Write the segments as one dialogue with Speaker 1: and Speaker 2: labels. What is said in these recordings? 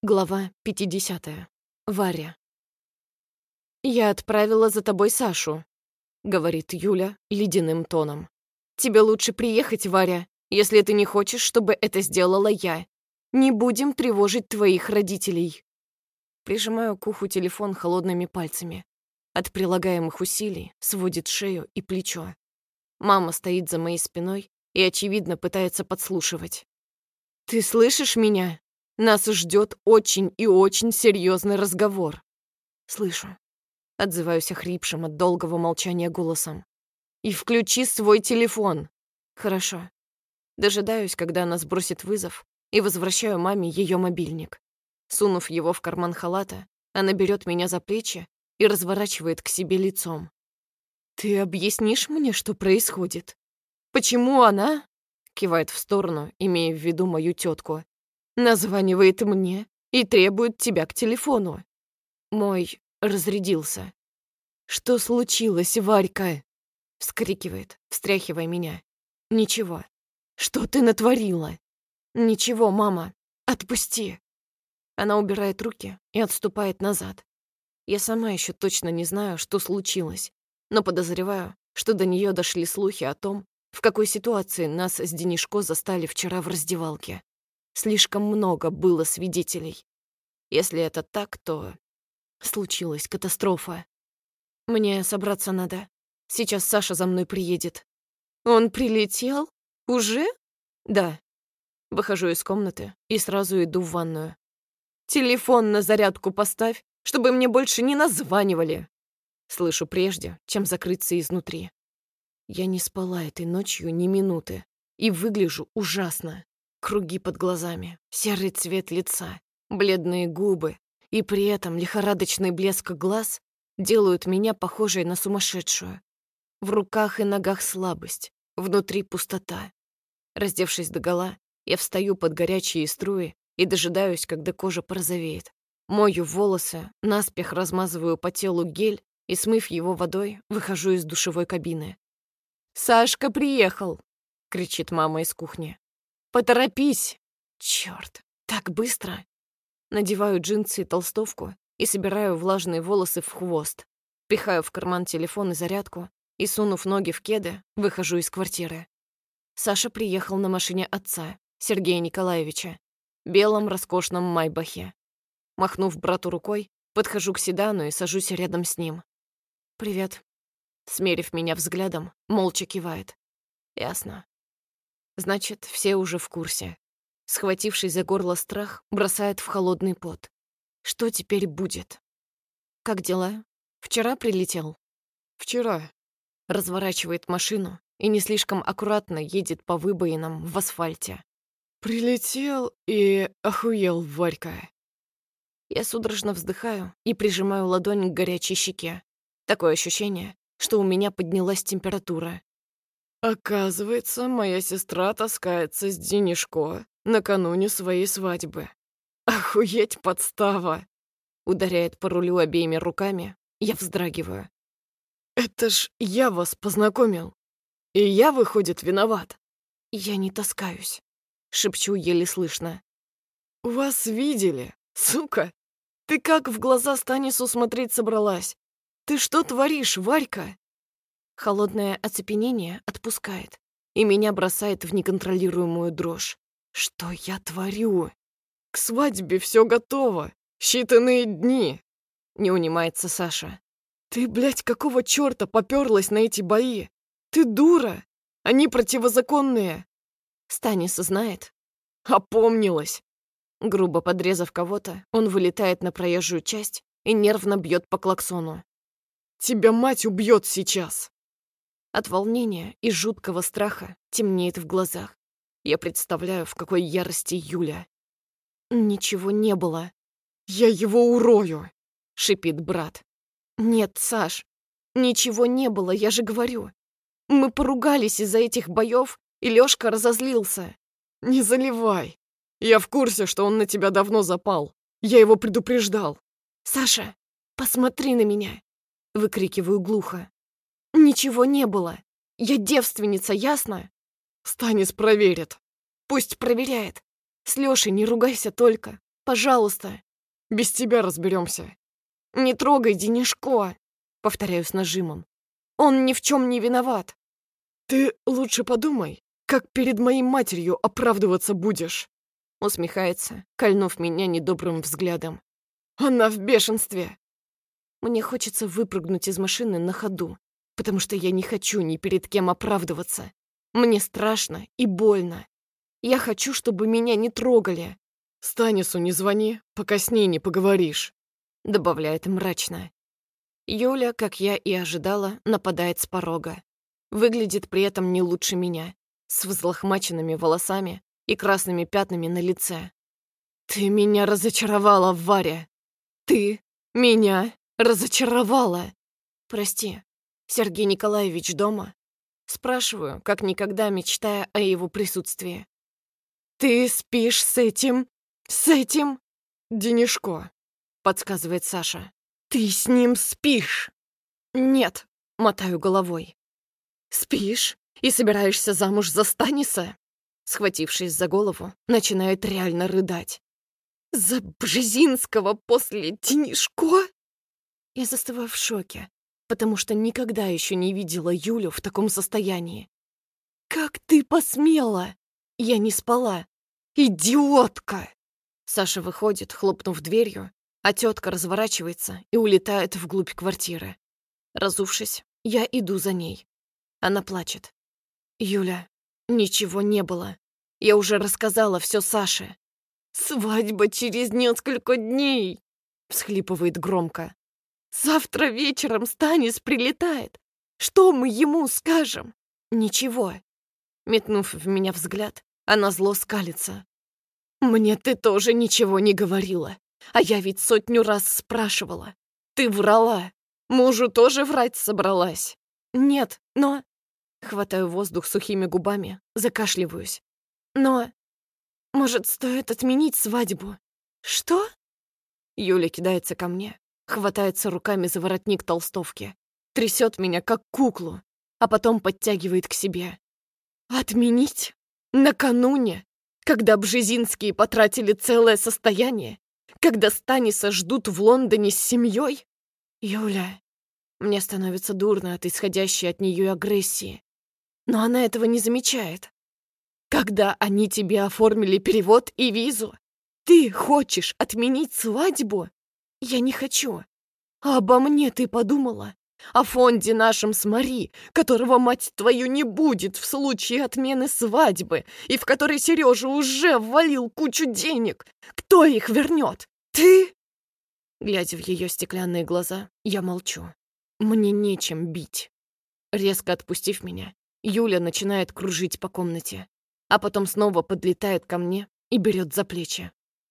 Speaker 1: Глава 50. Варя. «Я отправила за тобой Сашу», — говорит Юля ледяным тоном. «Тебе лучше приехать, Варя, если ты не хочешь, чтобы это сделала я. Не будем тревожить твоих родителей». Прижимаю к уху телефон холодными пальцами. От прилагаемых усилий сводит шею и плечо. Мама стоит за моей спиной и, очевидно, пытается подслушивать. «Ты слышишь меня? Нас ждет очень и очень серьезный разговор». «Слышу». Отзываюсь охрипшим от долгого молчания голосом. «И включи свой телефон». «Хорошо». Дожидаюсь, когда она сбросит вызов, и возвращаю маме ее мобильник. Сунув его в карман халата, она берет меня за плечи и разворачивает к себе лицом. «Ты объяснишь мне, что происходит? Почему она...» кивает в сторону, имея в виду мою тетку. «Названивает мне и требует тебя к телефону». Мой разрядился. «Что случилось, Варька?» вскрикивает, встряхивая меня. «Ничего». «Что ты натворила?» «Ничего, мама. Отпусти». Она убирает руки и отступает назад. Я сама еще точно не знаю, что случилось, но подозреваю, что до нее дошли слухи о том, в какой ситуации нас с Денишко застали вчера в раздевалке. Слишком много было свидетелей. Если это так, то случилась катастрофа. Мне собраться надо. Сейчас Саша за мной приедет. Он прилетел? Уже? Да. Выхожу из комнаты и сразу иду в ванную. Телефон на зарядку поставь, чтобы мне больше не названивали. Слышу прежде, чем закрыться изнутри. Я не спала этой ночью ни минуты и выгляжу ужасно. Круги под глазами, серый цвет лица, бледные губы и при этом лихорадочный блеск глаз делают меня похожей на сумасшедшую. В руках и ногах слабость, внутри пустота. Раздевшись догола, я встаю под горячие струи и дожидаюсь, когда кожа порозовеет. Мою волосы, наспех размазываю по телу гель и, смыв его водой, выхожу из душевой кабины. «Сашка приехал!» — кричит мама из кухни. «Поторопись!» Черт, так быстро! Надеваю джинсы и толстовку и собираю влажные волосы в хвост. Пихаю в карман телефон и зарядку и, сунув ноги в кеды, выхожу из квартиры. Саша приехал на машине отца, Сергея Николаевича, белом роскошном майбахе. Махнув брату рукой, подхожу к седану и сажусь рядом с ним. «Привет». Смерив меня взглядом, молча кивает. «Ясно». Значит, все уже в курсе. Схватившись за горло страх, бросает в холодный пот. Что теперь будет? «Как дела? Вчера прилетел?» «Вчера». Разворачивает машину и не слишком аккуратно едет по выбоинам в асфальте. «Прилетел и охуел, Варька». Я судорожно вздыхаю и прижимаю ладонь к горячей щеке. Такое ощущение, что у меня поднялась температура. «Оказывается, моя сестра таскается с Денишко накануне своей свадьбы. Охуеть подстава!» Ударяет по рулю обеими руками. Я вздрагиваю. «Это ж я вас познакомил. И я, выходит, виноват». «Я не таскаюсь», — шепчу еле слышно. «Вас видели, сука. Ты как в глаза Станису смотреть собралась? Ты что творишь, Варька?» Холодное оцепенение отпускает, и меня бросает в неконтролируемую дрожь. Что я творю? «К свадьбе все готово. Считанные дни», — не унимается Саша. «Ты, блядь, какого черта попёрлась на эти бои? Ты дура! Они противозаконные!» Станис знает. «Опомнилась!» Грубо подрезав кого-то, он вылетает на проезжую часть и нервно бьет по клаксону. «Тебя мать убьет сейчас!» От волнения и жуткого страха темнеет в глазах. Я представляю, в какой ярости Юля. «Ничего не было». «Я его урою!» — шипит брат. «Нет, Саш, ничего не было, я же говорю. Мы поругались из-за этих боев, и Лёшка разозлился». «Не заливай. Я в курсе, что он на тебя давно запал. Я его предупреждал». «Саша, посмотри на меня!» — выкрикиваю глухо. «Ничего не было. Я девственница, ясно?» «Станис проверит». «Пусть проверяет. С Лёшей не ругайся только. Пожалуйста. Без тебя разберемся. Не трогай Денишко, повторяю с нажимом. Он ни в чем не виноват. Ты лучше подумай, как перед моей матерью оправдываться будешь. Усмехается, кольнув меня недобрым взглядом. Она в бешенстве. Мне хочется выпрыгнуть из машины на ходу, потому что я не хочу ни перед кем оправдываться. Мне страшно и больно. Я хочу, чтобы меня не трогали. «Станису не звони, пока с ней не поговоришь», — добавляет мрачно. Юля, как я и ожидала, нападает с порога. Выглядит при этом не лучше меня, с взлохмаченными волосами и красными пятнами на лице. «Ты меня разочаровала, Варя! Ты меня разочаровала! Прости, Сергей Николаевич дома?» Спрашиваю, как никогда мечтая о его присутствии. «Ты спишь с этим? С этим?» «Денишко», — подсказывает Саша. «Ты с ним спишь?» «Нет», — мотаю головой. «Спишь и собираешься замуж за Станиса?» Схватившись за голову, начинает реально рыдать. «За Бжезинского после Денишко?» Я застываю в шоке, потому что никогда еще не видела Юлю в таком состоянии. «Как ты посмела?» Я не спала. «Идиотка!» Саша выходит, хлопнув дверью, а тетка разворачивается и улетает вглубь квартиры. Разувшись, я иду за ней. Она плачет. «Юля, ничего не было. Я уже рассказала все Саше». «Свадьба через несколько дней!» — всхлипывает громко. «Завтра вечером Станис прилетает. Что мы ему скажем?» «Ничего». Метнув в меня взгляд, она зло скалится. «Мне ты тоже ничего не говорила. А я ведь 100 раз спрашивала. Ты врала. Мужу тоже врать собралась?» «Нет, но...» Хватаю воздух сухими губами, закашливаюсь. «Но... может, стоит отменить свадьбу?» «Что?» Юля кидается ко мне, хватается руками за воротник толстовки, трясет меня, как куклу, а потом подтягивает к себе. «Отменить? Накануне? Когда Бжезинские потратили целое состояние? Когда Станиса ждут в Лондоне с семьей? Юля...» Мне становится дурно от исходящей от нее агрессии. Но она этого не замечает. «Когда они тебе оформили перевод и визу, ты хочешь отменить свадьбу? Я не хочу. А обо мне ты подумала? О фонде нашем с Мари, которого, мать твою, не будет в случае отмены свадьбы, и в который Сережа уже ввалил кучу денег. Кто их вернет? Ты?» Глядя в ее стеклянные глаза, я молчу. Мне нечем бить. Резко отпустив меня, Юля начинает кружить по комнате, а потом снова подлетает ко мне и берет за плечи.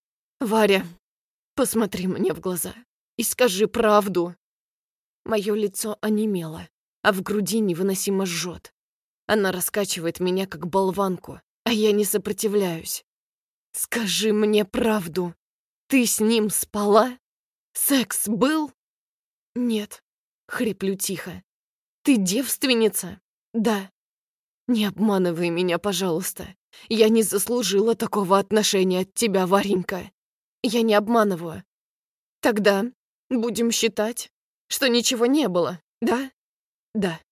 Speaker 1: «Варя, посмотри мне в глаза и скажи правду». Мое лицо онемело, а в груди невыносимо жжет. Она раскачивает меня, как болванку, а я не сопротивляюсь. «Скажи мне правду. Ты с ним спала? Секс был?» «Нет», — хриплю тихо. «Ты девственница?» «Да». «Не обманывай меня, пожалуйста. Я не заслужила такого отношения от тебя, Варенька. Я не обманываю. Тогда будем считать, что ничего не было, да?» «Да».